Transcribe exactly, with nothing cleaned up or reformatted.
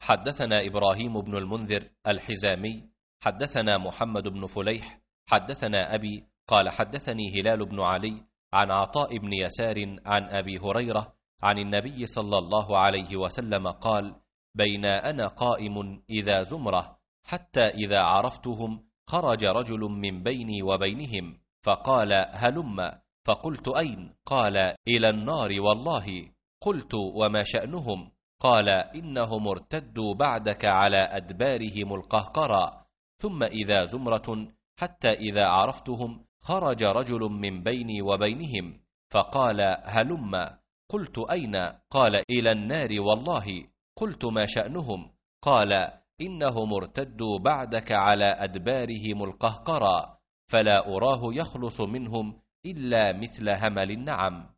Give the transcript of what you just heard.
حدثنا إبراهيم بن المنذر الحزامي حدثنا محمد بن فليح حدثنا أبي قال حدثني هلال بن علي عن عطاء بن يسار عن أبي هريرة عن النبي صلى الله عليه وسلم قال: بين أنا قائم إذا زمرة حتى إذا عرفتهم خرج رجل من بيني وبينهم فقال: هلم. فقلت: أين؟ قال: إلى النار والله. قلت: وما شأنهم؟ قال: إنهم ارتدوا بعدك على أدبارهم القهقرى. ثم إذا زمرة حتى إذا عرفتهم خرج رجل من بيني وبينهم فقال: هلم. قلت: أين؟ قال: إلى النار والله. قلت: ما شأنهم؟ قال: إنهم ارتدوا بعدك على أدبارهم القهقرى، فلا أراه يخلص منهم إلا مثل همل النعم.